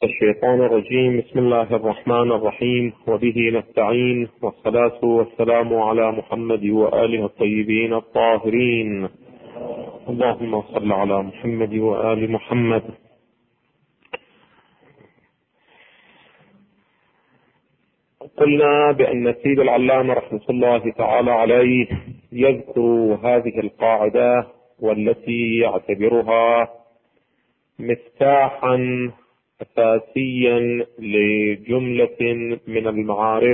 الشيطان الرجيم. بسم الله الرحمن الرحيم، وبه نستعين، والصلاة والسلام على محمد وآله الطيبين الطاهرين. اللهم صل على محمد وآل محمد. قلنا بأن سيد العلامة رحمة الله تعالى عليه يذكر هذه القاعدة والتي يعتبرها مفتاحا أساسيا لجملة من المعارف،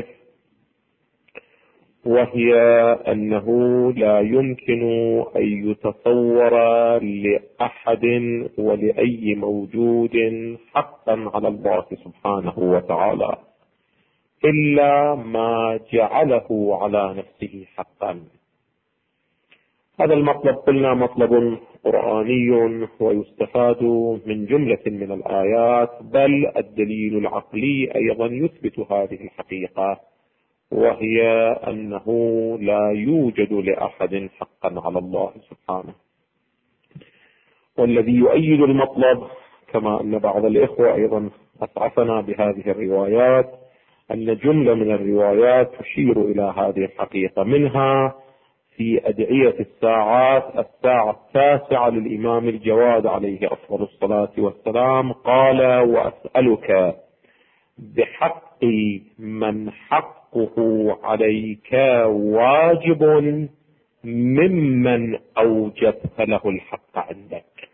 وهي أنه لا يمكن أن يتصور لأحد ولأي موجود حقا على الله سبحانه وتعالى إلا ما جعله على نفسه حقا. هذا المطلب قلنا مطلب قرآني ويستفاد من جملة من الآيات، بل الدليل العقلي أيضا يثبت هذه الحقيقة، وهي أنه لا يوجد لأحد حقا على الله سبحانه. والذي يؤيد المطلب، كما أن بعض الإخوة أيضا أسعفنا بهذه الروايات، أن جملة من الروايات تشير إلى هذه الحقيقة. منها في أدعية الساعة 9 للإمام الجواد عليه أفضل الصلاة والسلام، قال: وأسألك بحق من حقه عليك واجب ممن أوجبت له الحق عندك.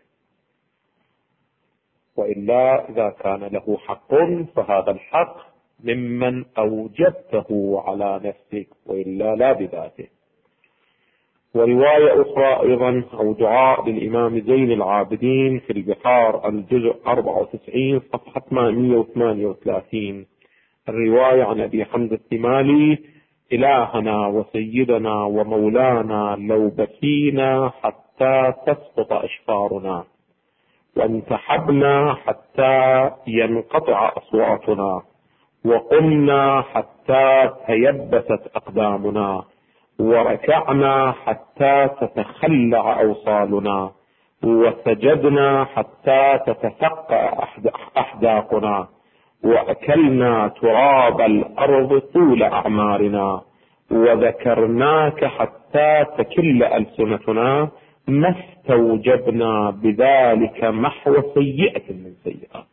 وإلا إذا كان له حق فهذا الحق ممن أوجبته على نفسك، وإلا لا بذاته. ورواية أخرى أيضا أو دعاء للإمام زين العابدين في البحار الجزء 94 صفحة 138، الرواية عن أبي حمزة الثمالي: إلهنا وسيدنا ومولانا لو بكينا حتى تسقط أشفارنا، وانتحبنا حتى ينقطع أصواتنا، وقمنا حتى تيبست أقدامنا، وركعنا حتى تتخلع أوصالنا، وسجدنا حتى تتفقع أحداقنا، وأكلنا تراب الأرض طول أعمارنا، وذكرناك حتى تكل ألسنتنا، ما استوجبنا بذلك محو سيئة من سيئات.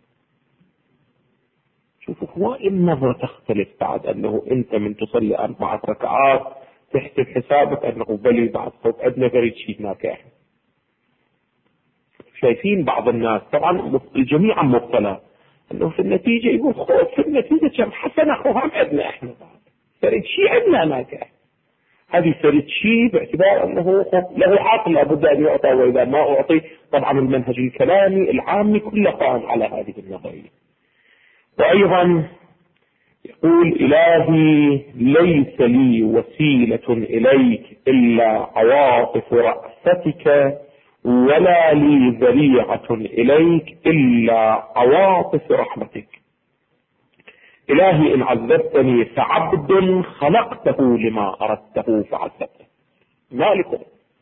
شوفوا، هو النظرة تختلف بعد أنه أنت من تصلي 4 ركعات تحسب حسابك أنه بلي بعد صوت أدنى بريد شيء هناك. إحنا شايفين بعض الناس طبعا الجميع مبتلى أنه في النتيجة يقول خوف في النتيجة كم حسنة خوهم أدنى. إحنا فريد شيء عندنا هناك. هذه فريد شيء باعتبار أنه له عقل لابد أن يعطى، وإذا ما أعطي طبعا المنهج الكلامي العامي كله قائم على هذه النظرية. وأيضا يقول: إلهي ليس لي وسيلة إليك إلا عواطف رأفتك، ولا لي ذريعة إليك إلا عواطف رحمتك. إلهي إن عذبتني فعبد خلقته لما أردته فعذبته. مالك.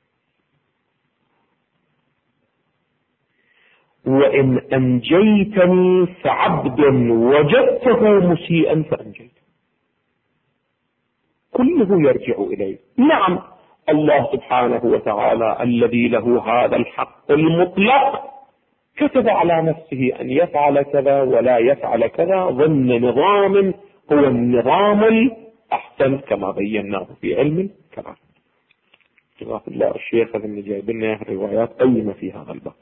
وإن أنجيتني فعبد وجدته مسيئا فأنجيته. كله يرجع إليه. نعم، الله سبحانه وتعالى الذي له هذا الحق المطلق كتب على نفسه أن يفعل كذا ولا يفعل كذا ضمن نظام هو النظام الأحسن كما بيناه في علم الكلام. جزاك الله الشيخ اللي جايب لنا روايات قيمة في هذا الباب.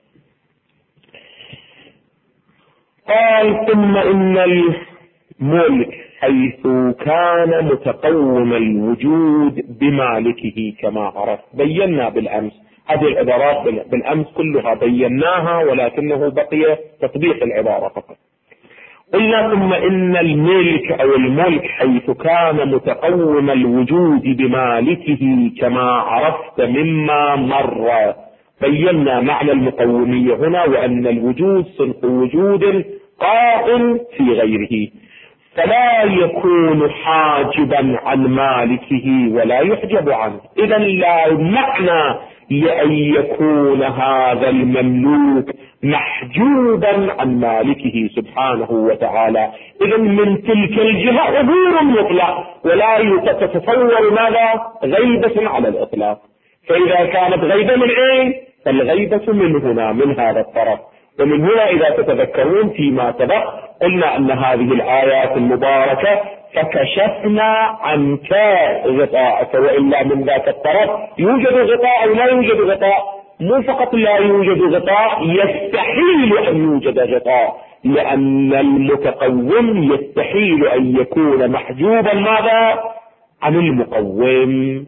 قال: ثم إن الملك حيث كان متقوم الوجود بمالكه كما عرف. بينا بالأمس هذه العبارات بالأمس كلها بيناها، ولكنه بقي تطبيق العبارة فقط. قلنا: ثم إن الملك أو الملك حيث كان متقوم الوجود بمالكه كما عرفت مما مر. بينا معنى المقومية هنا، وأن الوجود صنف وجود قائم في غيره، فلا يكون حاجبا عن مالكه ولا يحجب عنه. إذن لا معنى لأن يكون هذا المملوك محجوبا عن مالكه سبحانه وتعالى. إذا من تلك الجهة عبور مطلق، ولا تتصور ماذا؟ غيبة على الإطلاق. فإذا كانت غيبة من أين؟ فالغيبة من هنا، من هذا الطرف. ومن هنا إذا تتذكرون فيما سبق قلنا أن هذه الآيات المباركة فكشفنا عنك غطاءك، وإلا من ذاك الطرف يوجد غطاء أو لا يوجد غطاء. مو فقط لا يوجد غطاء، يستحيل أن يوجد غطاء، لأن المتقوم يستحيل أن يكون محجوبا ماذا؟ عن المقوم.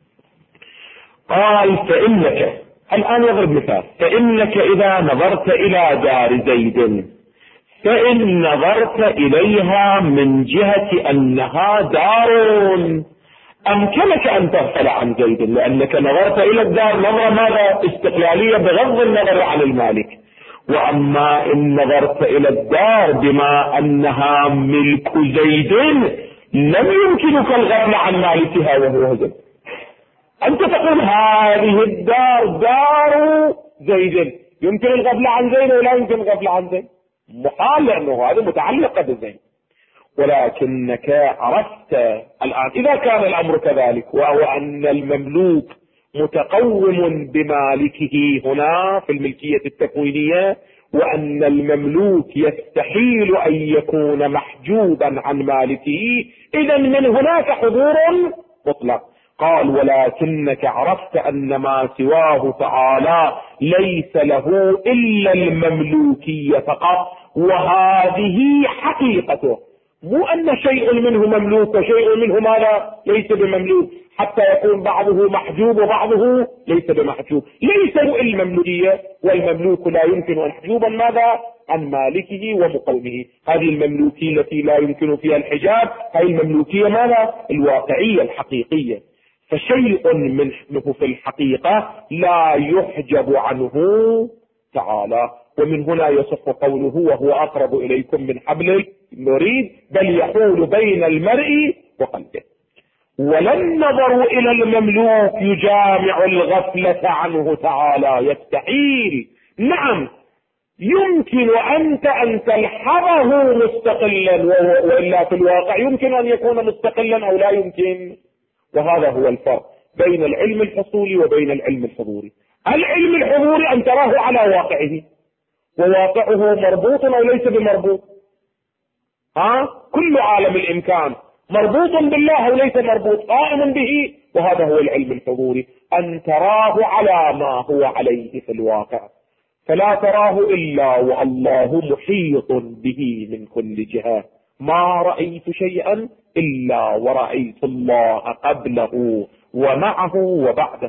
قال فإنك، الآن يضرب مثال، فإنك إذا نظرت إلى دار زيد فإن نظرت إليها من جهة أنها دار، أمكنك أن تغفل عن زيد، لأنك نظرت إلى الدار نظرة ماذا؟ استقلالية بغض النظر عن المالك. وأما إن نظرت إلى الدار بما أنها ملك زيد لم يمكنك الغفل عن مالكها وهو زيد. أنت تقول هذه الدار دار زيد، يمكن الغفل عن زيد ولا يمكن الغفل عن زيد؟ محال، لأنه هذا متعلق بزيد. ولكنك عرفت الآن إذا كان الأمر كذلك، وهو أن المملوك متقوم بمالكه هنا في الملكية التكوينية، وأن المملوك يستحيل أن يكون محجوبا عن مالكه، إذا من هناك حضور مطلق. قال ولكنك عرفت أن ما سواه تعالى ليس له إلا المملوكية فقط، وهذه حقيقته، مو أن شيء منه مملوك وشيء منه ماذا؟ ليس بمملوك، حتى يكون بعضه محجوب وبعضه ليس بمحجوب. ليس له المملوكية، والمملوك لا يمكن أن يحجوبا ماذا؟ عن مالكه ومقومه. هذه المملوكية التي لا يمكن فيها الحجاب، هذه المملوكية ماذا؟ الواقعية الحقيقية. فشيء منه في الحقيقة لا يحجب عنه تعالى. ومن هنا يصح قوله وهو أقرب إليكم من حبل الوريد، بل يحول بين المرء وقلبه. ولا النظر إلى المملوك يجامع الغفلة عنه تعالى، يستحيل. نعم يمكن أنت أن تلحظه مستقلا، وإلا في الواقع يمكن أن يكون مستقلا أو لا يمكن. وهذا هو الفرق بين العلم الحصولي وبين العلم الحضوري. العلم الحضوري أن تراه على واقعه، وواقعه مربوط أو ليس بمربوط. كل عالم الإمكان مربوط بالله أو ليس مربوط، قائم به، وهذا هو العلم الحضوري، أن تراه على ما هو عليه في الواقع، فلا تراه إلا والله محيط به من كل جهة. ما رأيت شيئا إلا ورأيت الله قبله ومعه وبعده،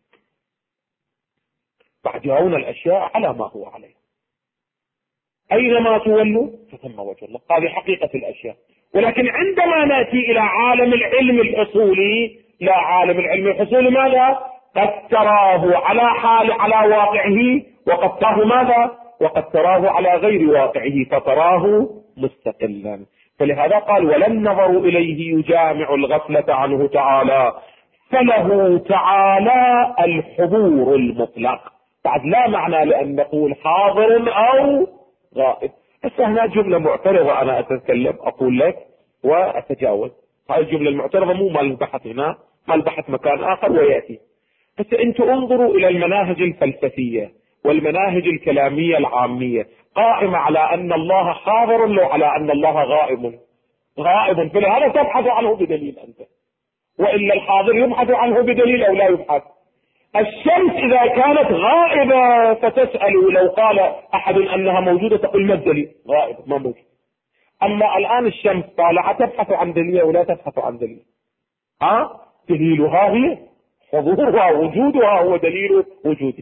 بعد الأشياء على ما هو عليه، أينما تولوا فثم وجه الله. هذه حقيقة الأشياء. ولكن عندما نأتي إلى عالم العلم الحصولي، لا، عالم العلم الحصولي ماذا؟ قد تراه على واقعه، وقد تراه ماذا؟ وقد تراه على غير واقعه، فتراه مستقلا. فلهذا قال ولا النظر إليه يجامع الغفلة عنه تعالى، فله تعالى الحضور المطلق. بعد لا معنى لأن نقول حاضر أو غائب. بس هنا جملة معترضة أنا أتكلم أقول لك وأتجاوز. هاي الجملة المعترضة مو مال البحث هنا، مال البحث مكان آخر ويأتي. بس أنتوا انظروا إلى المناهج الفلسفية والمناهج الكلامية العامية، قائمة على أن الله حاضر لو على أن الله غائب، فلهذا تبحث عنه بدليل أنت، وإلا الحاضر يبحث عنه بدليل أو لا يبحث. الشمس إذا كانت غائبة فتسأل، لو قال أحد أنها موجودة تقول ما الدليل؟ غائبة ما موجود. أما الآن الشمس طالعة تبحث عن دليل ولا تبحث عن دليل؟ دليلها هي حضورها، وجودها هو دليل وجوده.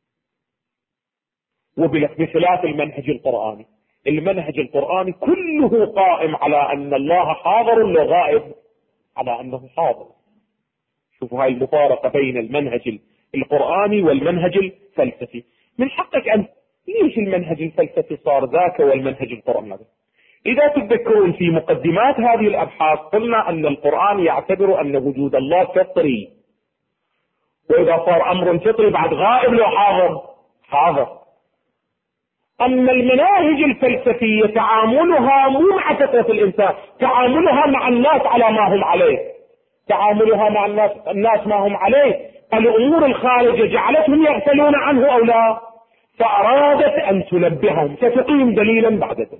وبخلاف المنهج القرآني، المنهج القرآني كله قائم على أن الله حاضر وغائب على أنه حاضر. شوفوا هاي المفارقة بين المنهج القرآني والمنهج الفلسفي. من حقك أن ليش المنهج الفلسفي صار ذاك والمنهج القرآني؟ إذا تتذكرون في مقدمات هذه الأبحاث قلنا أن القرآن يعتبر أن وجود الله فطري، وإذا صار أمر فطري بعد غائب لو حاضر. أما المناهج الفلسفية تعاملها مو مع فطرة الإنسان، تعاملها مع الناس على ما هم عليه، تعاملها مع الناس ما هم عليه. الأمور الخارجة جعلتهم يغفلون عنه أو لا، فأرادت أن تنبههم، ستقيم دليلا بعد ذلك.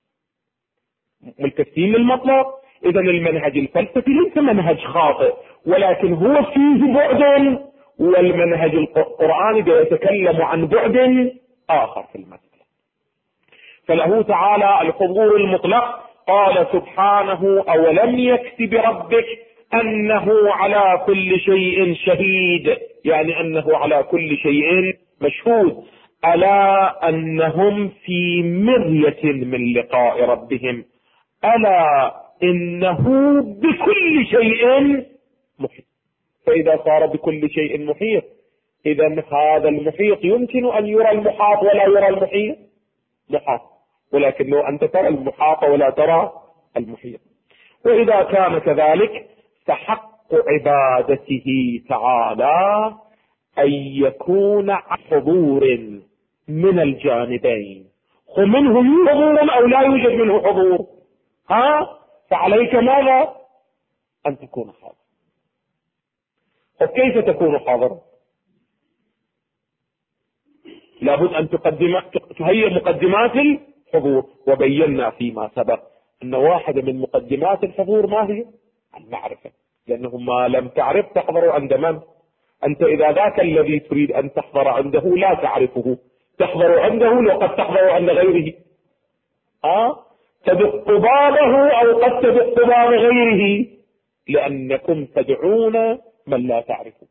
ملتفتين للمطلب. إذا المنهج الفلسفي ليس منهج خاطئ، ولكن هو فيه بعد، والمنهج القرآني يتكلم عن بعد آخر في المسألة. فله تعالى الحضور المطلق. قال سبحانه: أولم يكف بربك أنه على كل شيء شهيد، يعني أنه على كل شيء مشهود. ألا أنهم في مرية من لقاء ربهم، ألا إنه بكل شيء محيط. فإذا صار بكل شيء محيط، إذا هذا المحيط يمكن أن يرى المحاط ولا يرى المحيط محاط، ولكن لو أنت ترى المحاط ولا ترى المحيط. وإذا كان كذلك فحق عبادته تعالى أن يكون حضور من الجانبين. ومنه حضور أو لا يوجد منه حضور، فعليك ماذا؟ أن تكون حاضر. وكيف تكون حاضر؟ لابد أن تهيئ مقدمات الحضور. وبينا فيما سبق أن واحدة من مقدمات الحضور ما هي؟ المعرفة. لأنه ما لم تعرف تحضر عند من؟ أنت إذا ذاك الذي تريد أن تحضر عنده لا تعرفه، تحضر عنده وقد تحضر عند غيره. تدق بابه أو قد تدق باب غيره، لأنكم تدعون من لا تعرفه.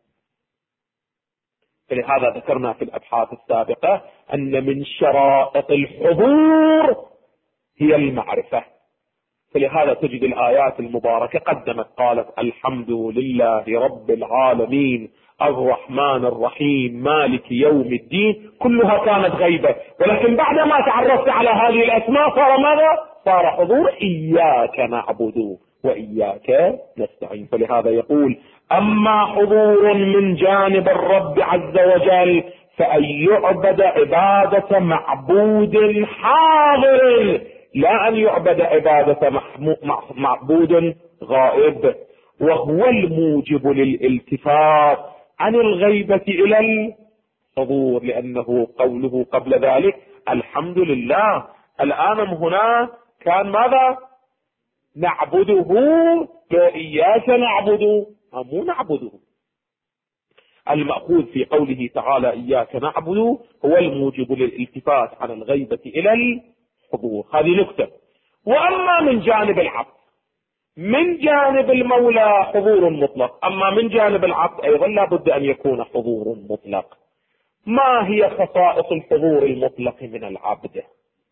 فلهذا ذكرنا في الأبحاث السابقة أن من شرائط الحضور هي المعرفة. فلهذا تجد الآيات المباركة قدمت قالت: الحمد لله رب العالمين الرحمن الرحيم مالك يوم الدين. كلها كانت غيبة، ولكن بعدما تعرفت على هذه الأسماء صار ماذا؟ صار حضور. إياك نعبد وإياك نستعين. فلهذا يقول: أما حضور من جانب الرب عز وجل فأن يعبد عبادة معبود حاضر، لا أن يعبد عبادة معبود غائب، وهو الموجب للالتفات عن الغيبة إلى الحضور. لأنه قوله قبل ذلك: الحمد لله، الآن هنا كان ماذا؟ نعبده، لو إياك نعبد مو نعبده. المأخوذ في قوله تعالى إياك نعبد هو الموجب للالتفات عن الغيبة إلى الحضور. هذه نكتة. وأما من جانب العبد، من جانب المولى حضور مطلق، أما من جانب العبد أيضا لا بد أن يكون حضور مطلق. ما هي خصائص الحضور المطلق من العبد؟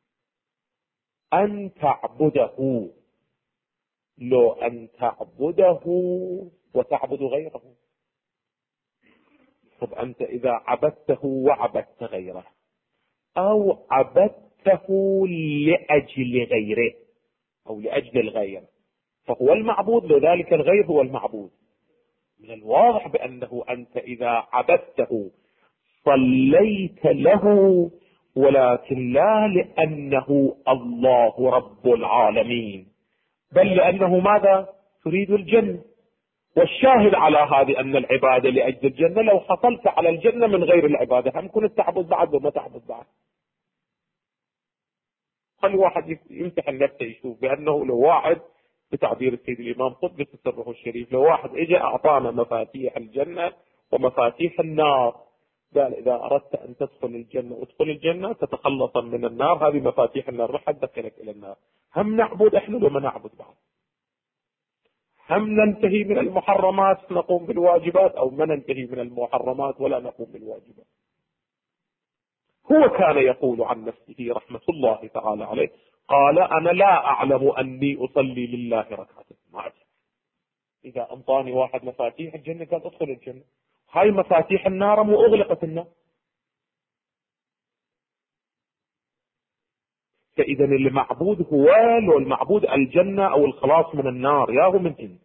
أن تعبده، لو أن تعبده وتعبد غيره. طب أنت إذا عبدته وعبدت غيره، أو عبدته لأجل غيره أو لأجل الغير، فهو المعبود، لذلك الغير هو المعبود. من الواضح بأنه أنت إذا عبدته صليت له، ولكن لا لأنه الله رب العالمين، بل لأنه ماذا؟ تريد الجنة. والشاهد على هذه أن العبادة لأجل الجنة. لو حصلت على الجنة من غير العبادة هم كنت تعبد بعد وما تعبد بعد. خلي واحد يمتحن نفسه يشوف بأنه لو واحد، بتعبير السيد الإمام قطب سره الشريف، لو واحد اجى أعطانا مفاتيح الجنة ومفاتيح النار، قال إذا أردت أن تدخل الجنة ادخل الجنة، تتخلص من النار، هذه مفاتيح النار، راح تدخلك إلى النار. هم نعبد إحنا وما نعبد بعد، هم ننتهي من المحرمات نقوم بالواجبات، أو ما ننتهي من المحرمات ولا نقوم بالواجبات. هو كان يقول عن نفسه رحمة الله تعالى عليه، قال: أنا لا أعلم أني أصلي لله ركعتين. ما أعرف. إذا أنطاني واحد مفاتيح الجنة قال ادخل الجنة، هاي مفاتيح النار مو أغلقت النار. فإذا المعبود هو، لو المعبود الجنة أو الخلاص من النار، ياهو من إن.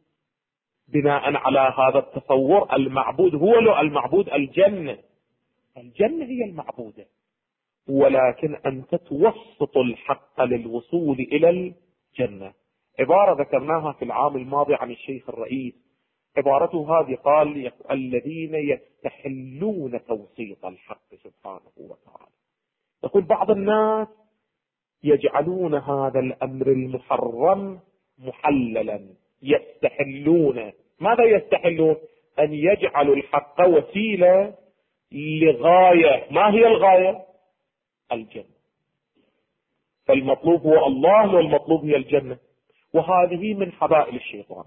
بناء على هذا التصور المعبود هو، لو المعبود الجنة الجنة هي المعبودة، ولكن أنت توسط الحق للوصول إلى الجنة. عبارة ذكرناها في العام الماضي عن الشيخ الرئيس، عبارته هذه قال: الذين يستحلون توسيط الحق سبحانه وتعالى. يقول بعض الناس يجعلون هذا الأمر المحرم محللا، يستحلون. ماذا يستحلون؟ أن يجعلوا الحق وسيلة لغاية. ما هي الغاية؟ الجنة. فالمطلوب هو الله والمطلوب هي الجنة، وهذه من حبائل الشيطان.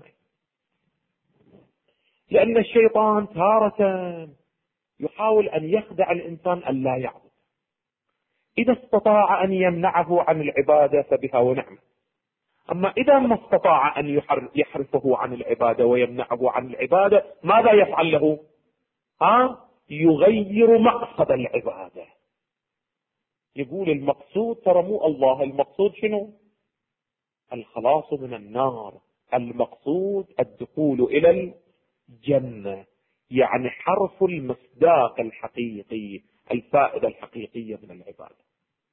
لأن الشيطان تارة يحاول أن يخدع الإنسان أن لا يعبد. إذا استطاع أن يمنعه عن العبادة فبها ونعمة، أما إذا ما استطاع أن يحرفه عن العبادة ويمنعه عن العبادة، ماذا يفعل له؟ يغير مقصد العبادة. يقول المقصود ترى مو الله، المقصود شنو؟ الخلاص من النار، المقصود الدخول إلى الجنة. يعني حرف المصداق الحقيقي، الفائدة الحقيقية من العبادة.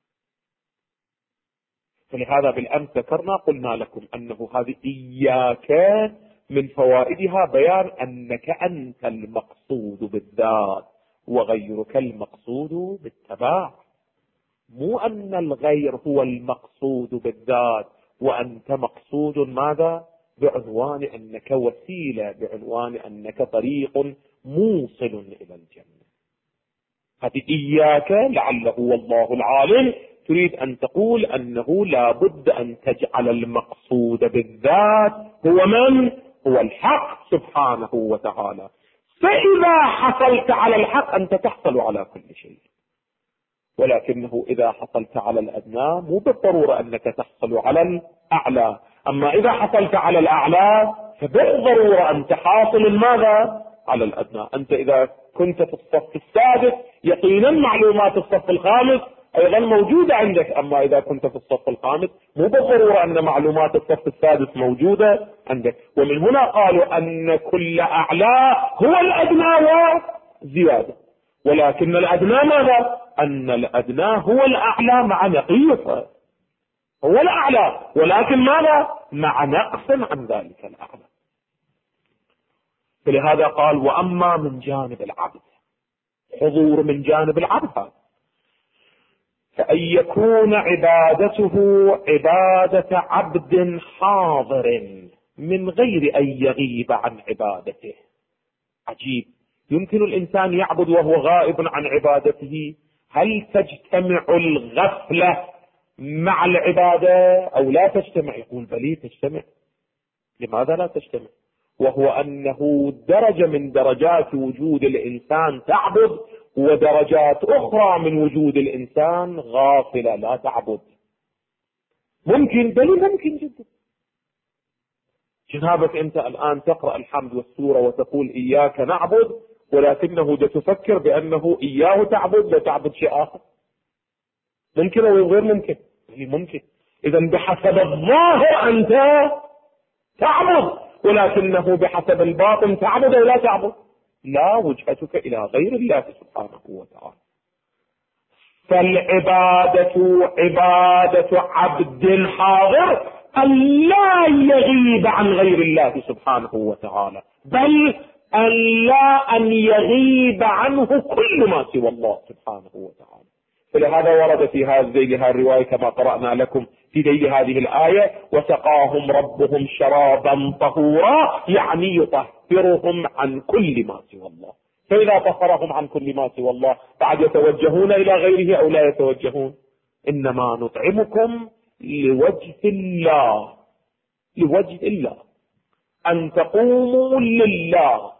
فلهذا بالأمس ذكرنا قلنا لكم أنه هذه إياك من فوائدها بيان أنك أنت المقصود بالذات وغيرك المقصود بالتبع، مو أن الغير هو المقصود بالذات وأنت مقصود ماذا؟ بعنوان أنك وسيلة، بعنوان أنك طريق موصل إلى الجنة. هذه إياك لعله والله العالم تريد أن تقول أنه لا بد أن تجعل المقصود بالذات هو من؟ هو الحق سبحانه وتعالى. فإذا حصلت على الحق أنت تحصل على كل شيء، ولكنه إذا حصلت على الأدنى مو بالضرورة أنك تحصل على الأعلى. أما إذا حصلت على الأعلى فبالضرورة أنت حاصل ماذا؟ على الأدنى. أنت إذا كنت في الصف السادس يقينا معلومات الصف الخامس أيضا موجودة عندك، أما إذا كنت في الصف الخامس مو بالضرورة أن معلومات الصف السادس موجودة عندك. ومن هنا قالوا أن كل أعلى هو الأدنى وزيادة، ولكن الأدنى ماذا؟ أن الأدنى هو الأعلى مع نقيصه، هو الأعلى ولكن ماذا؟ مع نقص عن ذلك الأعلى. فلهذا قال: وأما من جانب العبد، حضور من جانب العبد، فأن يكون عبادته عبادة عبد حاضر من غير أن يغيب عن عبادته. عجيب، يمكن الإنسان يعبد وهو غائب عن عبادته. هل تجتمع الغفلة مع العبادة أو لا تجتمع؟ يقول بلي تجتمع. لماذا لا تجتمع؟ وهو أنه درجة من درجات وجود الإنسان تعبد، ودرجات أخرى من وجود الإنسان غافلة لا تعبد. ممكن، بل ممكن جدا. جنابك أنت الآن تقرأ الحمد والسورة وتقول إياك نعبد، ولكنه تفكر بأنه إياه تعبد لا تعبد شيء آخر. ممكن أو غير ممكن؟ ممكن. إذا بحسب الظاهر أنت تعبد، ولكنه بحسب الباطن تعبد أو لا تعبد. لا، وجهتك إلى غير الله سبحانه وتعالى. فالعبادة عبادة عبد حاضر أن لا يغيب عن غير الله سبحانه وتعالى، بل أن يغيب عنه كل ما سوى الله سبحانه وتعالى. فلهذا ورد في هذه الرواية كما قرأنا لكم في ذيل هذه الآية: وسقاهم ربهم شرابا طهورا، يعني يطهرهم عن كل ما سوى الله. فإذا طهرهم عن كل ما سوى الله بعد يتوجهون إلى غيره أو لا يتوجهون؟ إنما نطعمكم لوجه الله، لوجه الله، أن تقوموا لله.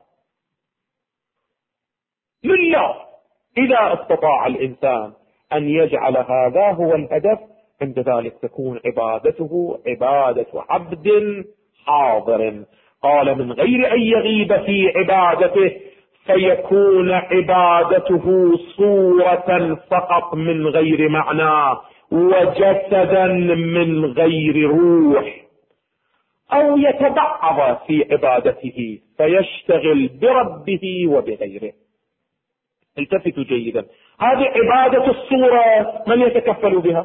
إذا استطاع الإنسان أن يجعل هذا هو الهدف، عند ذلك تكون عبادته عبادة عبد حاضر. قال: من غير أن يغيب في عبادته، فيكون عبادته صورة فقط من غير معنى، وجسدا من غير روح، أو يتبعض في عبادته فيشتغل بربه وبغيره. التفتوا جيدا، هذه عبادة الصورة من يتكفل بها؟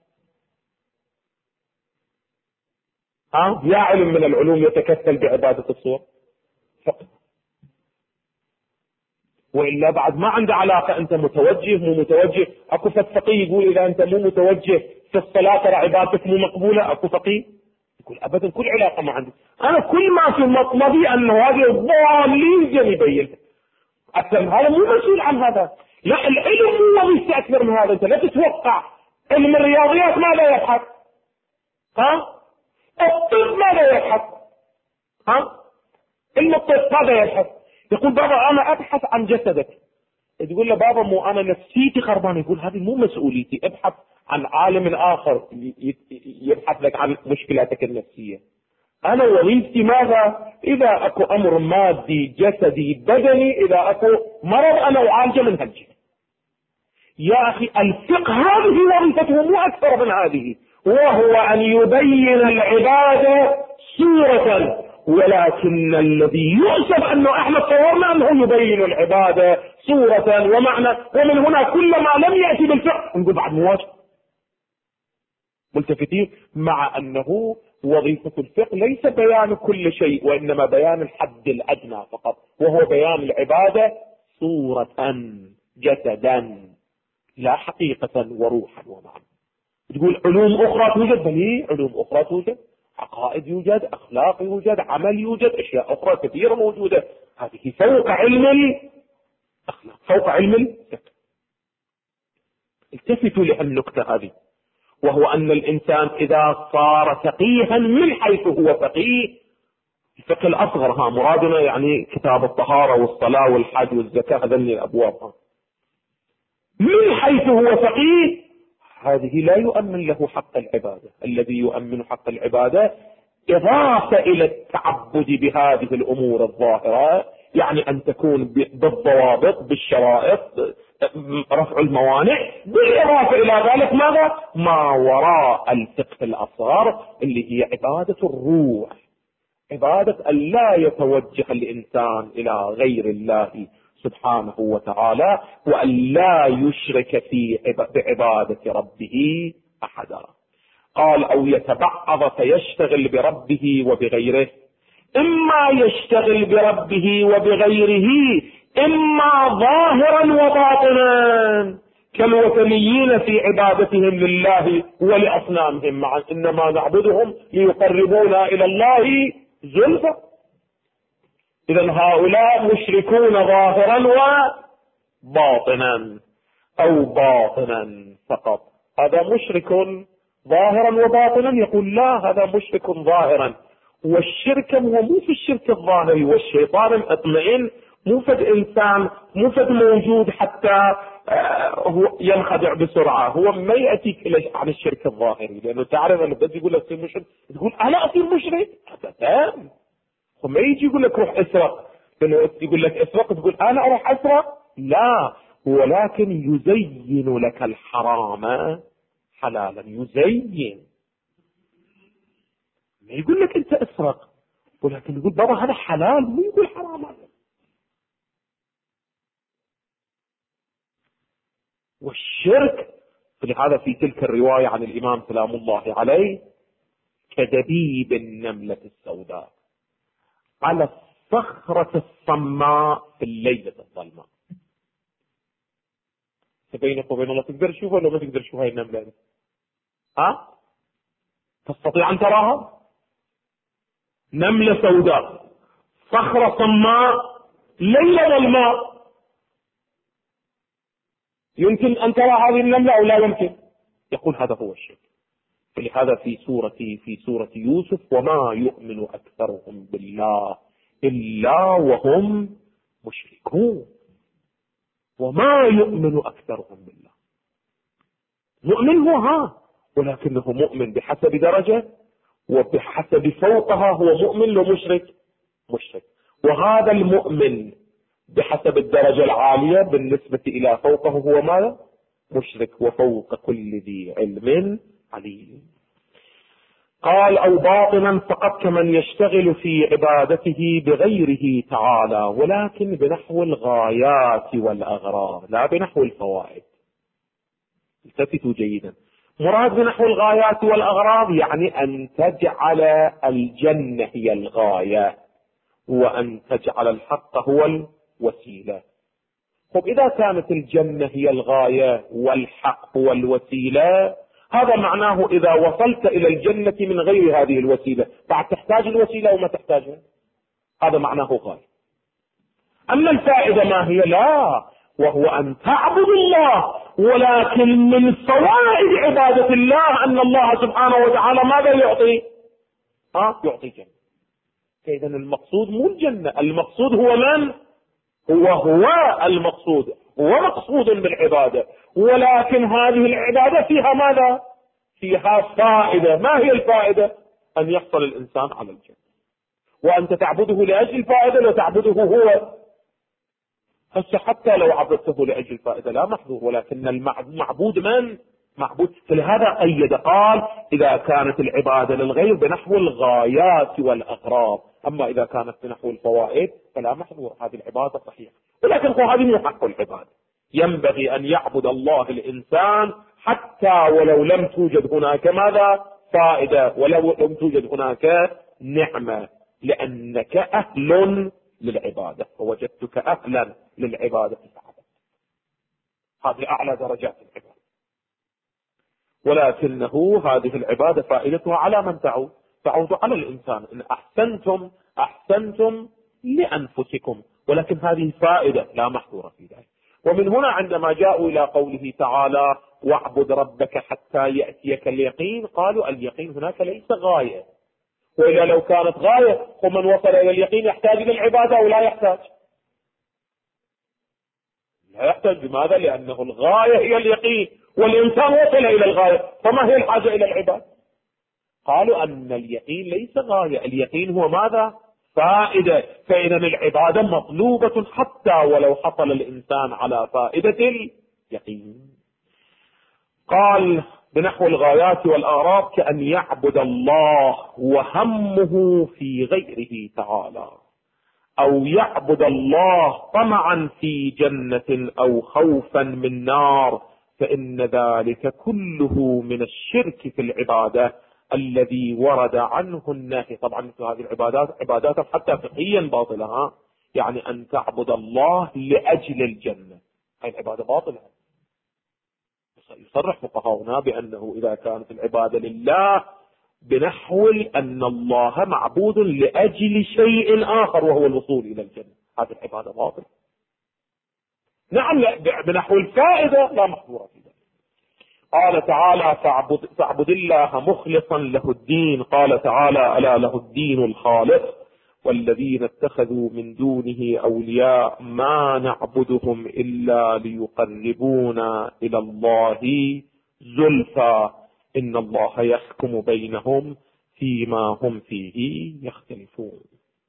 يا علم من العلوم يتكفل بعبادة الصور فقط، وإلا بعد ما عنده علاقة. أنت متوجه مو متوجه، أكو فقيه يقول إذا أنت مو متوجه في الصلاة ترى عبادتك مو مقبولة؟ أكو فقيه يقول أبدا كل علاقة ما عندي، أنا كل ما في مطلبي أنه هذه الضالين جاي يبين. هذا مو مسؤول عن هذا، لا العلم مو وظيفته أكثر من هذا. أنت لا تتوقع علم الرياضيات ماذا يبحث؟ الطب ماذا يبحث؟ علم الطب ماذا يبحث؟ يقول بابا أنا أبحث عن جسدك، تقول له بابا مو أنا نفسيتي خربانة، يقول هذه مو مسؤوليتي، ابحث عن عالم آخر يبحث لك عن مشكلاتك النفسية. أنا وظيفتي ماذا؟ إذا أكو أمر مادي جسدي بدني، إذا أكو مرض أنا أعالجه من هالجهة. يا أخي الفقه هذه وظيفته مو أكثر من هذه، وهو أن يبين العبادة صورة، ولكن الذي يؤسف أنه احنا صورنا أنه يبين العبادة صورة ومعنى، ومن هنا كل ما لم يأتي بالفقه نقول بعد مواجه. ملتفتين مع أنه وظيفة الفقه ليس بيان كل شيء، وإنما بيان الحد الأدنى فقط، وهو بيان العبادة صورة جسدا لا حقيقة وروحا ومعنى. تقول علوم أخرى توجد، بل علوم أخرى توجد، عقائد يوجد، أخلاق يوجد، عمل يوجد، أشياء أخرى كثيرة موجودة، هذه فوق علم الأخلاق، فوق علم الفقه. التفتوا للنكتة هذه، وهو أن الإنسان إذا صار فقيها من حيث هو فقيه، الفقه الأصغر مرادنا يعني كتاب الطهارة والصلاة والحج والزكاة، هذين الأبواب، من حيث هو فقيه هذه لا يؤمن له حق العبادة. الذي يؤمن حق العبادة إضافة إلى التعبد بهذه الأمور الظاهرة، يعني أن تكون بالضوابط بالشرائط، رفع الموانع، بالإضافة إلى ذلك ماذا؟ ما وراء الفقه الأصغر اللي هي عبادة الروح، عبادة أن لا يتوجه الإنسان إلى غير الله سبحانه وتعالى، وأن لا يشرك بعبادة ربه أحدا. قال أو يتبعض فيشتغل بربه وبغيره، إما يشتغل بربه وبغيره، إما ظاهرا وباطنا كالوثنيين في عبادتهم لله ولأصنامهم، مع إنما نعبدهم ليقربونا إلى الله زلفى. إذن هؤلاء مشركون ظاهرا وباطنا أو باطنا فقط. هذا مشرك ظاهرا وباطنا، يقول لا هذا مشرك ظاهرا، والشرك هو مو في الشرك الظاهري، والشيطان اطمئن مو فد إنسان مو فد موجود حتى هو ينخدع بسرعة، هو ما يأتيك عن الشرك الظاهري، لأنه تعرف أنه بس يقول لك تصير مشرك تقول أنا أصير مشرك أبدا. وما يجي يقول لك روح اسرق، لأنه يقول لك اسرق تقول أنا أروح أسرق، لا، ولكن يزين لك الحرام حلالا، يزين، ما يقول لك أنت اسرق، ولكن يقول بابا هذا حلال، مو يقول حرام. والشرك فلهذا في تلك الرواية عن الإمام سلام الله عليه كدبيب النملة السوداء على الصخرة الصماء في الليلة الظلماء. بينك وبين الله تقدر تشوفها ولا ما تقدر تشوفها هاي النملة؟ تستطيع أن تراها؟ نملة سوداء، صخرة صماء، ليلة ظلماء، يمكن أن ترى هذه النملة أو لا يمكن؟ يقول هذا هو الشرك. فلهذا في سورة يوسف وما يؤمن أكثرهم بالله إلا وهم مشركون، وما يؤمن أكثرهم بالله. مؤمن هو ولكنه مؤمن بحسب درجة، وبحسب فوقها هو مؤمن لو مشرك. وهذا المؤمن بحسب الدرجة العالية بالنسبة إلى فوقه هو ماذا؟ مشرك، وفوق كل ذي علم عليم. قال أو باطنا فقط كمن يشتغل في عبادته بغيره تعالى ولكن بنحو الغايات والأغراض لا بنحو الفوائد. التفتوا جيدا، مراد بنحو الغايات والأغراض يعني أن تجعل الجنة هي الغاية وأن تجعل الحق هو الوسيلة. طب إذا كانت الجنة هي الغاية والحق هو الوسيلة، هذا معناه إذا وصلت إلى الجنة من غير هذه الوسيلة بعد تحتاج الوسيلة وما تحتاجها، هذا معناه غاية. أما الفائدة ما هي؟ لا، وهو أن تعبد الله، ولكن من فوائد عبادة الله أن الله سبحانه وتعالى ماذا يعطي؟ يعطي جنة. إذن المقصود مو الجنة، المقصود هو من؟ هو المقصود، هو مقصود بالعبادة، ولكن هذه العبادة فيها ماذا؟ فيها فائدة. ما هي الفائدة؟ أن يحصل الإنسان على الجنة، وأنت تعبده لأجل الفائدة وتعبده هو. حتى لو عبدته لأجل الفائدة لا محظور، ولكن المعبود من؟ معبود. فلهذا قيد قال إذا كانت العبادة للغير بنحو الغايات والأغراض، أما إذا كانت بنحو الفوائد فلا محظور، هذه العبادة صحيحة. ولكن هذه مو حق العبادة. ينبغي أن يعبد الله الإنسان حتى ولو لم توجد هناك ماذا؟ فائدة، ولو لم توجد هناك نعمة، لأنك أهل للعبادة فوجدتك أهلا للعبادة فعبدت. هذه أعلى درجات العبادة. ولكنه هذه العبادة فائدتها على من تعود؟ تعود على الإنسان. إن أحسنتم أحسنتم لأنفسكم، ولكن هذه فائدة لا محظور في ذلك. ومن هنا عندما جاءوا إلى قوله تعالى واعبد ربك حتى يأتيك اليقين، قالوا اليقين هناك ليس غاية، وإلا لو كانت غاية ومن وصل إلى اليقين يحتاج إلى العبادة أو لا يحتاج؟ لا يحتاج. لماذا؟ لأنه الغاية هي اليقين، والإنسان وصل إلى الغاية، فما هي الحاجة إلى العبادة؟ قالوا أن اليقين ليس غاية، اليقين هو ماذا؟ فائدة. فإذا العبادة مطلوبة حتى ولو حصل الإنسان على فائدة اليقين. قال بنحو الغايات والأغراض كأن يعبد الله وهمه في غيره تعالى، أو يعبد الله طمعا في جنة أو خوفا من نار، فإن ذلك كله من الشرك في العبادة الذي ورد عنه النهي. طبعا مثل هذه العبادات عبادات حتى فقهيا باطلة، يعني أن تعبد الله لأجل الجنة، هذه العبادة باطلة. يصرح فقهاؤنا بأنه إذا كانت العبادة لله بنحو أن الله معبود لأجل شيء آخر وهو الوصول إلى الجنة، هذه العبادة باطلة. نعم بنحو الفائدة لا محظور في ذلك. قال تعالى فاعبد الله مخلصا له الدين. قال تعالى ألا له الدين الخالص والذين اتخذوا من دونه أولياء ما نعبدهم إلا ليقربونا إلى الله زلفى إن الله يحكم بينهم فيما هم فيه يختلفون.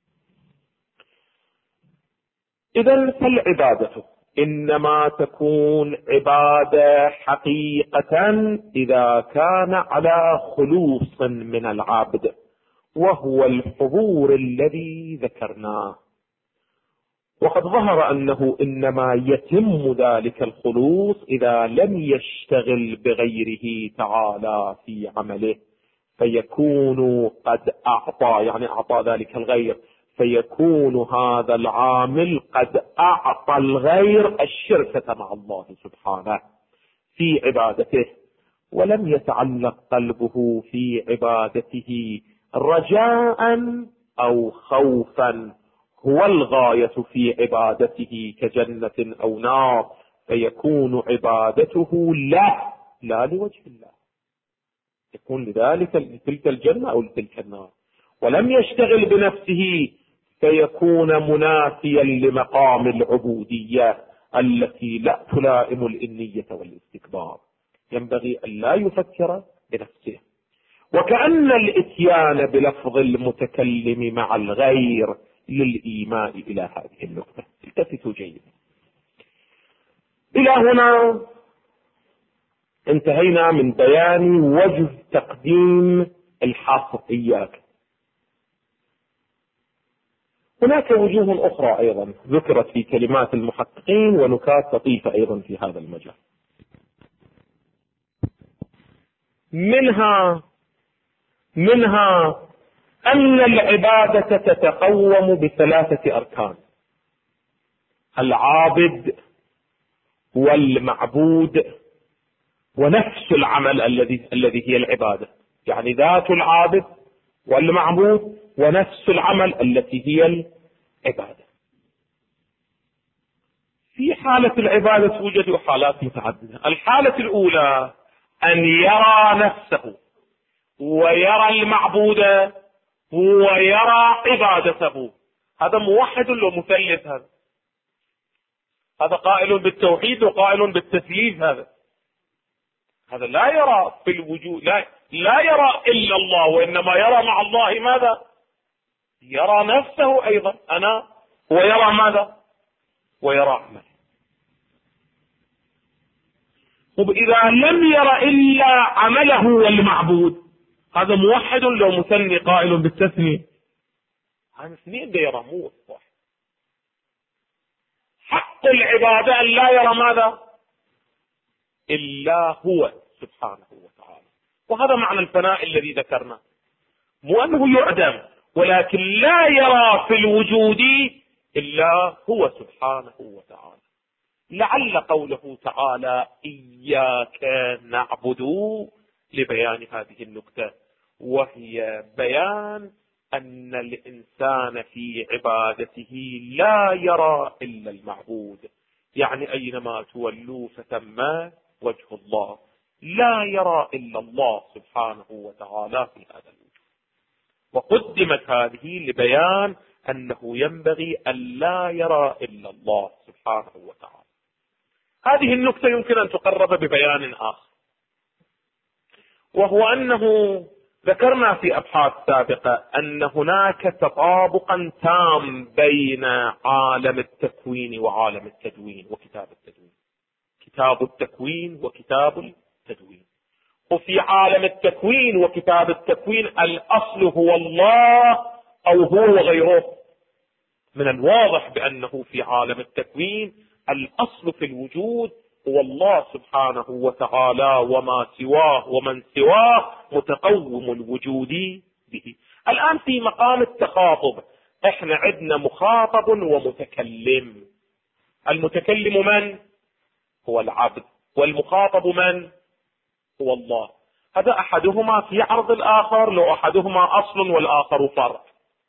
إذن فالعبادة إنما تكون عبادة حقيقة إذا كان على خلوص من العبد، وهو الحضور الذي ذكرناه. وقد ظهر أنه إنما يتم ذلك الخلوص إذا لم يشتغل بغيره تعالى في عمله، فيكون قد أعطى، يعني أعطى ذلك الغير، فيكون هذا العامل قد أعطى الغير الشركة مع الله سبحانه في عبادته، ولم يتعلق قلبه في عبادته رجاء أو خوفا هو الغاية في عبادته كجنة أو نار، فيكون عبادته له لا لوجه الله، يكون لذلك لتلك الجنة أو لتلك النار، ولم يشتغل بنفسه فيكون منافيا لمقام العبودية التي لا تلائم الإنية والاستكبار. ينبغي أن لا يفكر بنفسه، وكأن الإتيان بلفظ المتكلم مع الغير للإيمان إلى هذه النقطة. التفتوا جيدا. إلى هنا انتهينا من بيان وجه تقديم الحصر إياك. هناك وجوه أخرى أيضا ذكرت في كلمات المحققين ونكات لطيفة أيضا في هذا المجال. منها أن العبادة تتقوم بثلاثة أركان: العابد والمعبود ونفس العمل الذي هي العبادة، يعني ذات العابد والمعبود ونفس العمل التي هي العبادة. في حالة العبادة توجد حالات متعددة. الحالة الأولى أن يرى نفسه ويرى المعبود ويرى عبادته. هذا موحد ومثلث، هذا قائل بالتوحيد وقائل بالتثليث. هذا لا يرى في الوجود، لا يرى إلا الله، وإنما يرى مع الله ماذا؟ يرى نفسه أيضا أنا، ويرى ماذا؟ ويرى عمله. إذا لم يرى إلا عمله والمعبود، هذا موحد لو مثني قائل بالتثنية. هذا اثنين ده يرى، مو واحد. حق العبادة أن لا يرى ماذا؟ إلا هو سبحانه وتعالى. وهذا معنى الفناء الذي ذكرنا، مو أنه يعدم، ولكن لا يرى في الوجود إلا هو سبحانه وتعالى. لعل قوله تعالى إياك نعبد لبيان هذه النكتة، وهي بيان أن الإنسان في عبادته لا يرى إلا المعبود، يعني أينما تولوا فثم وجه الله، لا يرى إلا الله سبحانه وتعالى في هذا الوجود. وقدمت هذه لبيان أنه ينبغي أن لا يرى إلا الله سبحانه وتعالى. هذه النكتة يمكن أن تقرب ببيان آخر، وهو أنه ذكرنا في أبحاث سابقة أن هناك تطابقا تام بين عالم التكوين وعالم التدوين وكتاب التدوين، كتاب التكوين وكتاب التدوين. وفي عالم التكوين وكتاب التكوين الأصل هو الله أو هو غيره. من الواضح بأنه في عالم التكوين الأصل في الوجود هو الله سبحانه وتعالى، وما سواه ومن سواه متقوم الوجود به. الآن في مقام التخاطب احنا عندنا مخاطب ومتكلم. المتكلم من؟ هو العبد، والمخاطب من؟ هو الله. هذا أحدهما في عرض الآخر، لو أحدهما أصل والآخر فرع.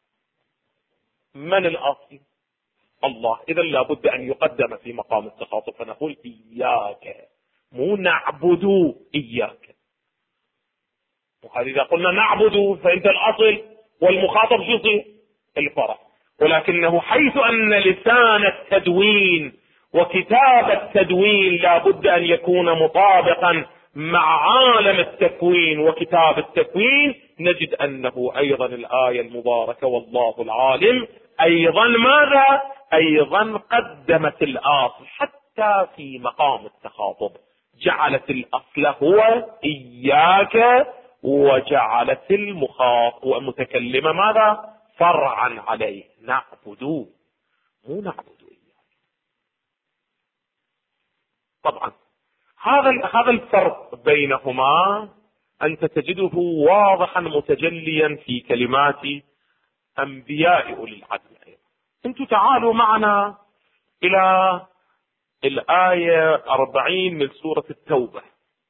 من الأصل؟ الله. إذا لابد أن يقدم في مقام التخاطب، فنقول إياك، مو نعبد إياك. وهذا إذا قلنا نعبد فإنت الأصل، والمخاطب شو الفرع. ولكنه حيث أن لسان التدوين وكتاب التدوين لابد أن يكون مطابقا مع عالم التكوين وكتاب التكوين، نجد أنه أيضا الآية المباركة والله العالم أيضا ماذا؟ أيضا قدمت الأصل حتى في مقام التخاطب، جعلت الأصل هو إياك، وجعلت المتكلم ماذا؟ فرعا عليه، نعبد، مو نعبد إياك. طبعا هذا الفرق بينهما أنت تجده واضحا متجليا في كلمات أنبياء أولي العزم. انتم تعالوا معنا إلى الآية 40 من سورة التوبة.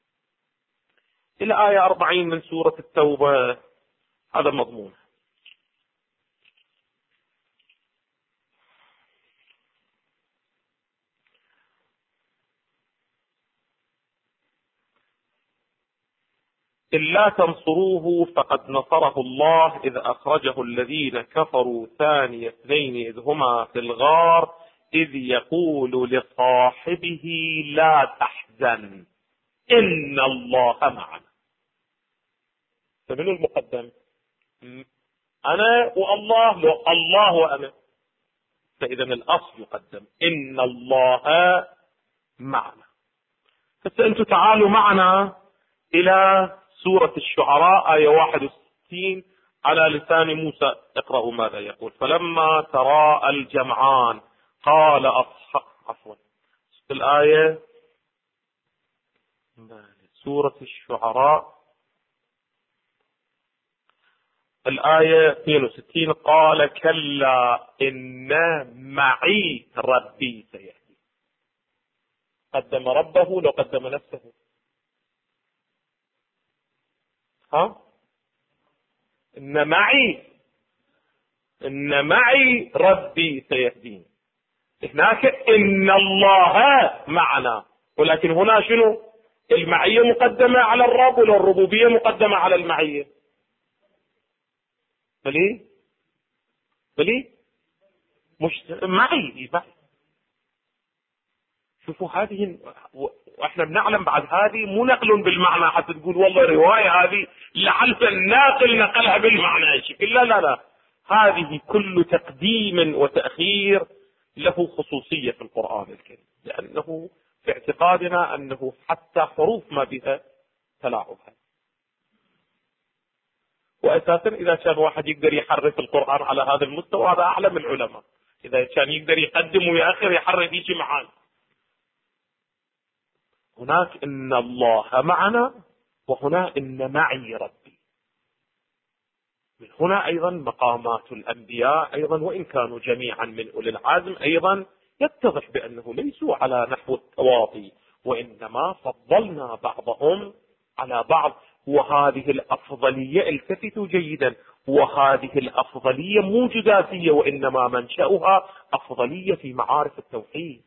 إلى آية 40 من سورة التوبة، هذا مضمون. إلا تنصروه فقد نصره الله إذ أخرجه الذين كفروا ثاني اثنين إذ هما في الغار إذ يقول لصاحبه لا تحزن إن الله معنا. فمن المقدم؟ أنا والله، لو الله وأنا، فإذا الأصل يقدم إن الله معنا. فأنتم تعالوا معنا إلى سورة الشعراء آية 60 على لسان موسى. اقرأوا ماذا يقول. فلما تراءى الجمعان قال عفوا الآية سورة الشعراء الآية 62 قال كلا إن معي ربي سيهدي. قدم ربه لو قدم نفسه. إن معي ربي سيهدين. هناك إن الله معنا، ولكن هنا شنو؟ المعية مقدمة على الرب والربوبية مقدمة على المعية. بلي مش معي. شوفوا هذه، واحنا بنعلم بعد هذه مو نقل بالمعنى حتى تقول والله الرواية هذه لعل الناقل نقلها بالمعنى شكل. لا، هذه كل تقديم وتأخير له خصوصية في القرآن الكريم، لأنه في اعتقادنا أنه حتى حروف ما بها تلاعبها. وأساسا إذا كان واحد يقدر يحرف القرآن على هذا المستوى هذا أعلم العلماء. إذا كان يقدر يقدم ويأخر يحرف يجي معان. هناك إن الله معنا، وهنا إن معي ربي. من هنا أيضا مقامات الأنبياء أيضا وإن كانوا جميعا من أولي العزم أيضا يتضح بأنه ليسوا على نحو التواطي، وإنما فضلنا بعضهم على بعض. وهذه الأفضلية التفتوا جيدا، وهذه الأفضلية مو جداسية، وإنما منشأها أفضلية في معارف التوحيد.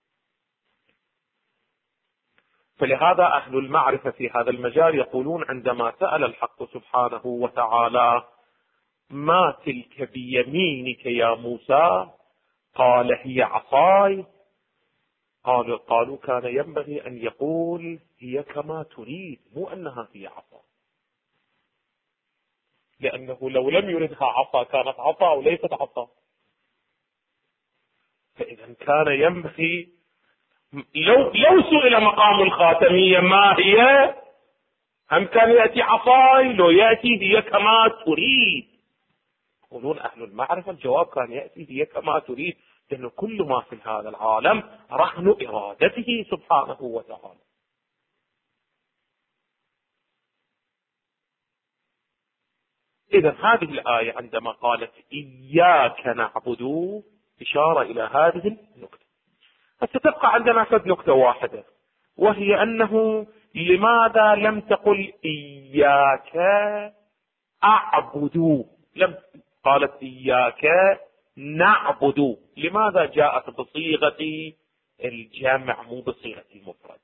فلهذا أهل المعرفة في هذا المجال يقولون عندما سأل الحق سبحانه وتعالى ما تلك بيمينك يا موسى قال هي عصاي، قالوا كان ينبغي أن يقول هي كما تريد، مو أنها هي عصا، لأنه لو لم يردها عصا كانت عصا وليست عصا. فإذا كان ينبغي لو سئل مقام الخاتمية ما هي، هم كان يأتي عصاي، لو يأتي هي كما تريد. يقولون أهل المعرفة الجواب كان يأتي هي كما تريد، لأن كل ما في هذا العالم رهن إرادته سبحانه وتعالى. إذا هذه الآية عندما قالت إياك نعبد إشارة إلى هذه النقطة. ستبقى عندنا فد نقطة واحدة، وهي أنه لماذا لم تقل إياك أعبد، لم قالت إياك نعبد؟ لماذا جاءت بصيغة الجمع مو بصيغة المفرد؟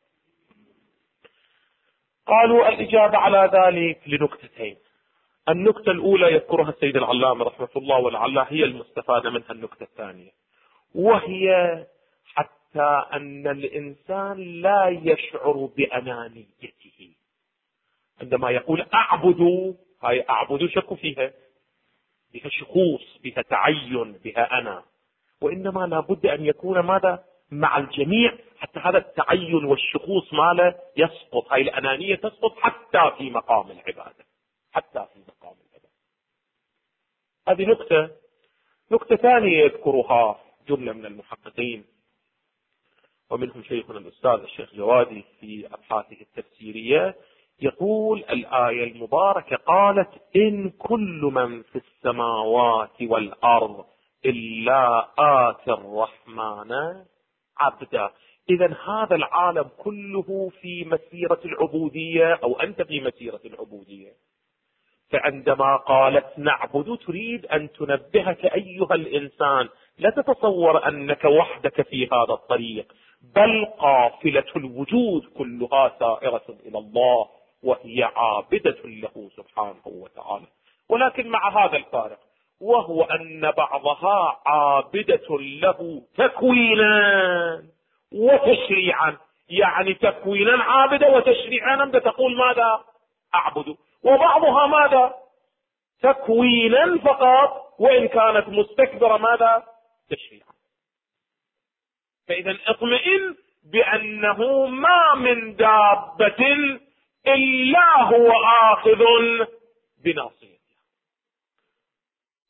قالوا الإجابة على ذلك لنقطتين. النقطة الأولى يذكرها السيد العلامة رحمة الله، ولعل هي المستفادة منها النقطة الثانية، وهي حتى أن الإنسان لا يشعر بأنانيته. عندما يقول أعبد، هاي أعبد شك فيها، بها شخوص، بها تعين، بها أنا، وإنما لابد أن يكون ماذا مع الجميع حتى هذا التعين والشخوص ماله يسقط، هاي الأنانية تسقط حتى في مقام العبادة، حتى في مقام العبادة. هذه نقطة ثانية يذكرها جملة من المحققين، ومنهم شيخنا الأستاذ الشيخ جوادي في أبحاثه التفسيرية، يقول الآية المباركة قالت إن كل من في السماوات والأرض إلا آتي الرحمن عبدا. إذن هذا العالم كله في مسيرة العبودية، أو أنت في مسيرة العبودية. فعندما قالت نعبد تريد أن تنبهك أيها الإنسان، لا تتصور أنك وحدك في هذا الطريق، بل قافلة الوجود كلها سائرة إلى الله، وهي عابدة له سبحانه وتعالى. ولكن مع هذا الفارق، وهو أن بعضها عابدة له تكوينا وتشريعا. يعني تكوينا عابدة وتشريعا أنت تقول ماذا أعبد، وبعضها ماذا تكوينا فقط، وإن كانت مستكبرة ماذا تشريعا. فإذا اطمئن بأنه ما من دابة إلا هو آخذ بناصيتها.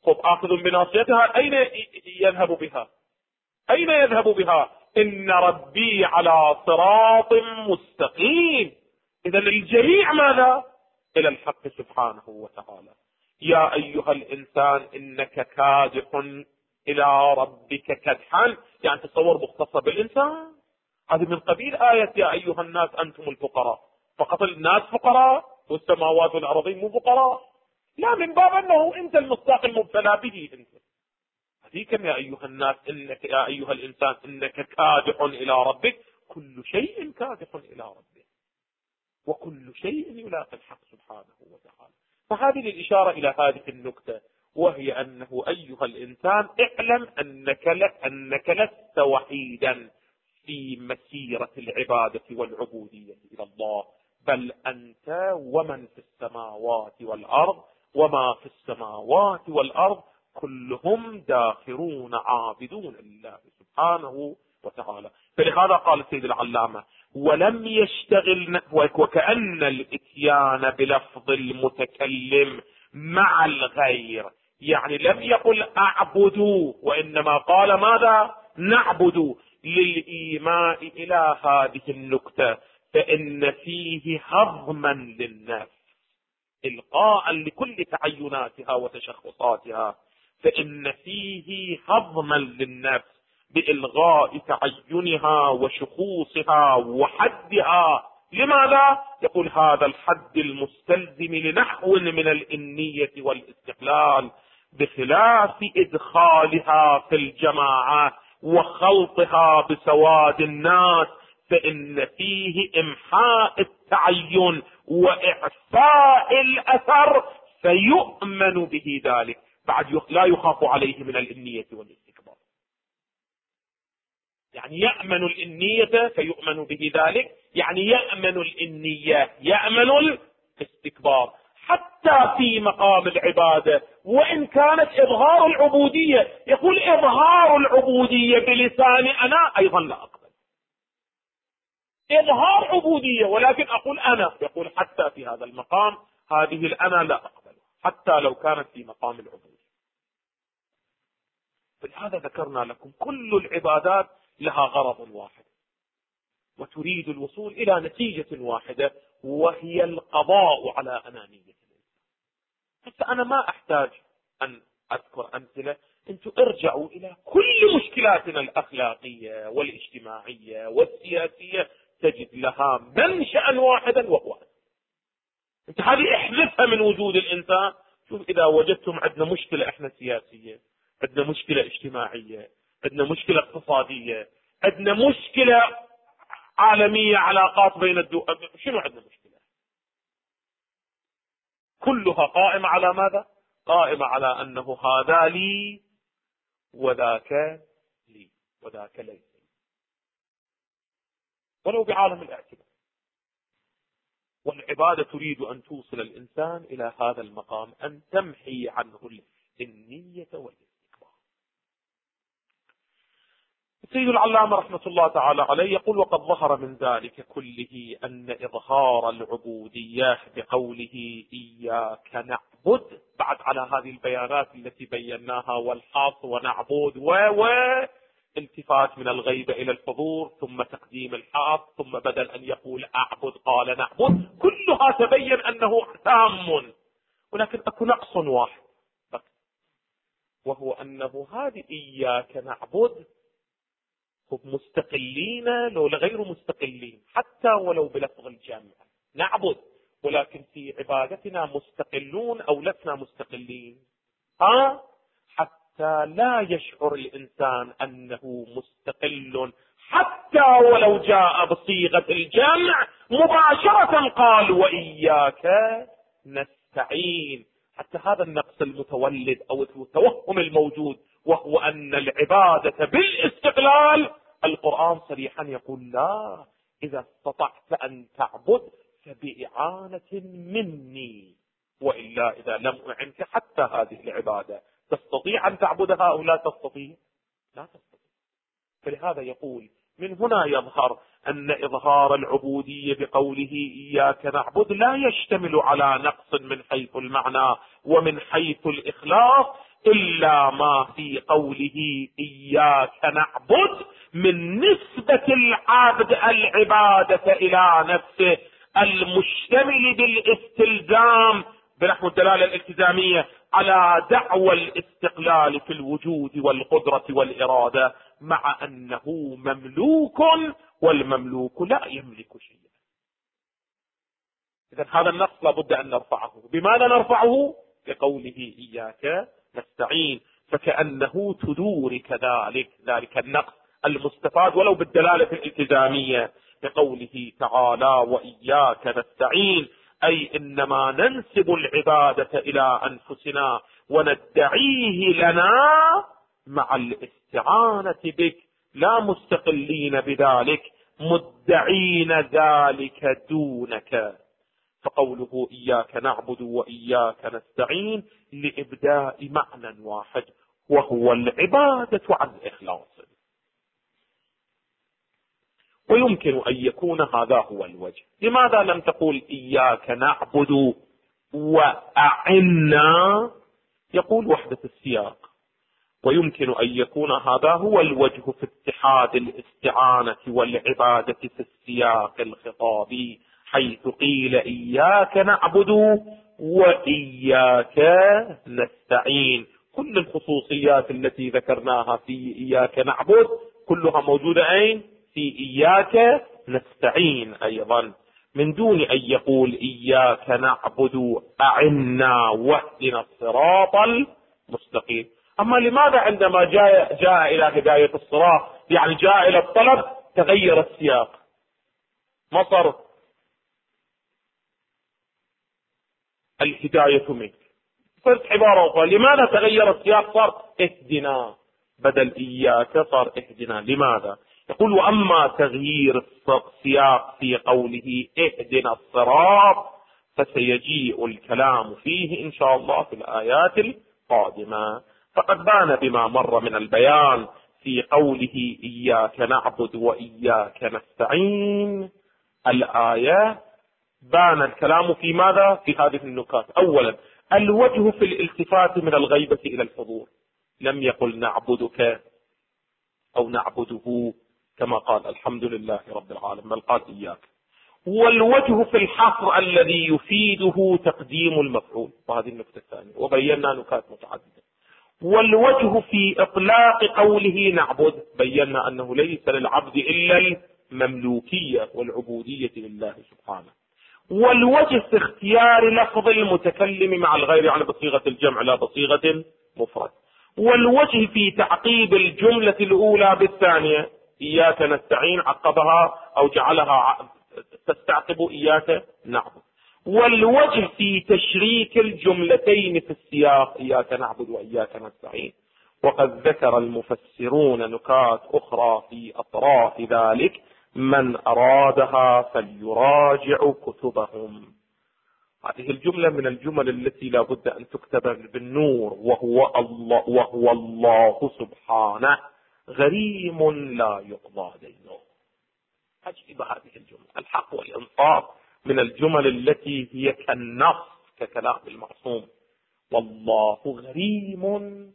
خب آخذ بناصيتها، أين يذهب بها؟ أين يذهب بها؟ إن ربي على صراط مستقيم. إذا الجميع ماذا؟ إلى الحق سبحانه وتعالى. يا أيها الإنسان إنك كادح إلى ربك كدحا، يعني تصور مختصة بالإنسان. هذه من قبيل آية يا أيها الناس أنتم الفقراء. فقط الناس فقراء والسماوات والأرضين مو فقراء؟ لا، من باب أنه أنت المصداق المبتلى به أنت. هذيك يا أيها الناس إنك يا أيها الإنسان إنك كادح إلى ربك، كل شيء كادح إلى ربك وكل شيء يلاقي الحق سبحانه وتعالى. فهذه الإشارة إلى هذه النكتة، وهي أنه أيها الإنسان اعلم أنك لست وحيدا في مسيرة العبادة والعبودية إلى الله، بل أنت ومن في السماوات والأرض، وما في السماوات والأرض كلهم داخرون عابدون لله سبحانه وتعالى. فلهذا قال السيد العلامة ولم يشتغل، وكأن الاتيان بلفظ المتكلم مع الغير، يعني لم يقل اعبدوا وانما قال ماذا؟ نعبد، للإيماء إلى هذه النكتة، فإن فيه هضما للنفس إلقاء لكل تعيناتها وتشخصاتها، فإن فيه هضما للنفس بإلغاء تعينها وشخوصها وحدها. لماذا؟ يقول هذا الحد المستلزم لنحو من الإنية والاستقلال، بخلاف إدخالها في الجماعة وخلطها بسواد الناس، فإن فيه إمحاء التعين وإعفاء الأثر، فيؤمن به ذلك، بعد لا يخاف عليه من الإنية والاستكبار. يعني يأمن الإنية فيؤمن به ذلك، يعني يأمن الإنية، يأمن الاستكبار، حتى في مقام العبادة وإن كانت إظهار العبودية. يقول إظهار العبودية بلسان أنا أيضا لا أقبل، إظهار عبودية ولكن أقول أنا، يقول حتى في هذا المقام هذه الأنا لا أقبل، حتى لو كانت في مقام العبودية. فلهذا ذكرنا لكم كل العبادات لها غرض واحد وتريد الوصول إلى نتيجة واحدة، وهي القضاء على أنانية الإنسان. حتى أنا ما أحتاج أن أذكر أمثلة، أنتم ارجعوا إلى كل مشكلاتنا الأخلاقية والاجتماعية والسياسية تجد لها منشأ واحدا وهو أنت. هذه احذفها من وجود الإنسان. شوف إذا وجدتم عندنا مشكلة إحنا سياسية، عندنا مشكلة اجتماعية، عندنا مشكلة اقتصادية، عندنا مشكلة عالمية، علاقات بين الدول، شنو عندنا مشكلة؟ كلها قائمة على ماذا؟ قائمة على أنه هذا لي وذاك لي وذاك ليس، ولو بعالم الاعتبار. والعبادة تريد أن توصل الإنسان إلى هذا المقام، أن تمحي عنه النية والاستكبار. السيد العلامة رحمة الله تعالى عليه يقول وقد ظهر من ذلك كله أن إظهار العبودية بقوله إياك نعبد، بعد على هذه البيانات التي بيناها والحاص ونعبد التفات من الغيبة إلى الحضور، ثم تقديم الحاص، ثم بدل أن يقول أعبد قال نعبد، كلها تبين أنه تام، ولكن أكو نقص واحد بس، وهو أنه هذه إياك نعبد هم مستقلين لو غير مستقلين، حتى ولو بلفظ الجمع نعبد، ولكن في عبادتنا مستقلون أو لسنا مستقلين؟ حتى لا يشعر الإنسان أنه مستقل، حتى ولو جاء بصيغة الجمع مباشرة قال وإياك نستعين. حتى هذا النقص المتولد أو التوهم الموجود، وهو أن العبادة بالاستقلال، القرآن صريحا يقول لا، إذا استطعت أن تعبد فبإعانة مني، وإلا إذا لم أعنك حتى هذه العبادة تستطيع أن تعبدها أو لا تستطيع؟ لا تستطيع. فلهذا يقول من هنا يظهر أن إظهار العبودية بقوله إياك نعبد لا يشتمل على نقص من حيث المعنى ومن حيث الإخلاص، إلا ما في قوله إياك نعبد من نسبة العبد العبادة إلى نفسه المشتمل بالاستلزام بنحو الدلالة الالتزامية على دعوى الاستقلال في الوجود والقدرة والإرادة، مع أنه مملوك والمملوك لا يملك شيئا. إذن هذا النص لابد أن نرفعه. بماذا نرفعه؟ بقوله إياك نستعين، فكأنه تدور كذلك ذلك النقص المستفاد ولو بالدلالة الالتزامية بقوله تعالى وإياك نستعين، أي إنما ننسب العبادة إلى أنفسنا وندعيه لنا مع الاستعانة بك، لا مستقلين بذلك مدعين ذلك دونك. فقوله إياك نعبد وإياك نستعين لإبداء معنى واحد وهو العبادة عن إخلاص. ويمكن أن يكون هذا هو الوجه. لماذا لم تقول إياك نعبد وأعنا؟ يقول وحدة السياق. ويمكن أن يكون هذا هو الوجه في اتحاد الاستعانة والعبادة في السياق الخطابي، حيث قيل إياك نعبد وإياك نستعين. كل الخصوصيات التي ذكرناها في إياك نعبد كلها موجودة أين؟ في إياك نستعين أيضا، من دون أن يقول إياك نعبد أعنا واهدنا الصراط المستقيم. أما لماذا عندما جاء إلى هداية الصراط، يعني جاء إلى الطلب، تغير السياق؟ ما صار الهداية منك، صرت عبارة أخرى. لماذا تغير السياق؟ صار اهدنا بدل إياك صار اهدنا. لماذا؟ يقول وأما تغيير السياق في قوله اهدنا الصراط فسيجيء الكلام فيه إن شاء الله في الآيات القادمة. فقد بان بما مر من البيان في قوله إياك نعبد وإياك نستعين الآية، بان الكلام في ماذا؟ في هذه النكات. أولا الوجه في الالتفات من الغيبة إلى الحضور، لم يقل نعبدك أو نعبده كما قال الحمد لله رب العالمين، بل قال إياك. والوجه في الحصر الذي يفيده تقديم المفعول، وهذه النكتة الثانية، وبينا نكات متعددة. والوجه في إطلاق قوله نعبد، بينا أنه ليس للعبد إلا المملوكية والعبودية لله سبحانه. والوجه في اختيار لفظ المتكلم مع الغير، يعني بصيغة الجمع لا بصيغة مفرد. والوجه في تعقيب الجملة الأولى بالثانية، إياك نستعين عقبها أو جعلها تستعقب إياك نعبد. والوجه في تشريك الجملتين في السياق، إياك نعبد وإياك نستعين. وقد ذكر المفسرون نكات أخرى في أطراف ذلك، من أرادها فليراجع كتبهم. هذه الجملة من الجمل التي لا بد أن تكتب بالنور، وهو الله سبحانه غريم لا يقضى دينه. عجيب هذه الجملة. الحق والإنصاف من الجمل التي هي كالنص ككلام المعصوم. والله غريم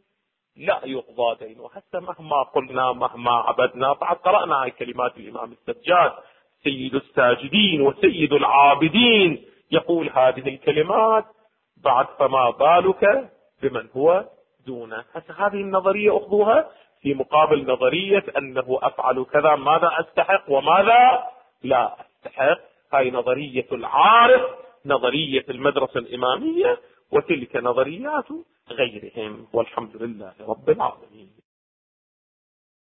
لا يقضى دينه. حتى مهما قلنا مهما عبدنا، بعد قرأنا هاي كلمات الإمام السجاد سيد الساجدين وسيد العابدين يقول هذه الكلمات، بعد فما بالك بمن هو دونه. حتى هذه النظرية أخذوها في مقابل نظرية أنه أفعل كذا ماذا أستحق وماذا لا أستحق. هاي نظرية العارف، نظرية المدرسة الإمامية، وتلك نظريات غيرهم. والحمد لله رب العالمين.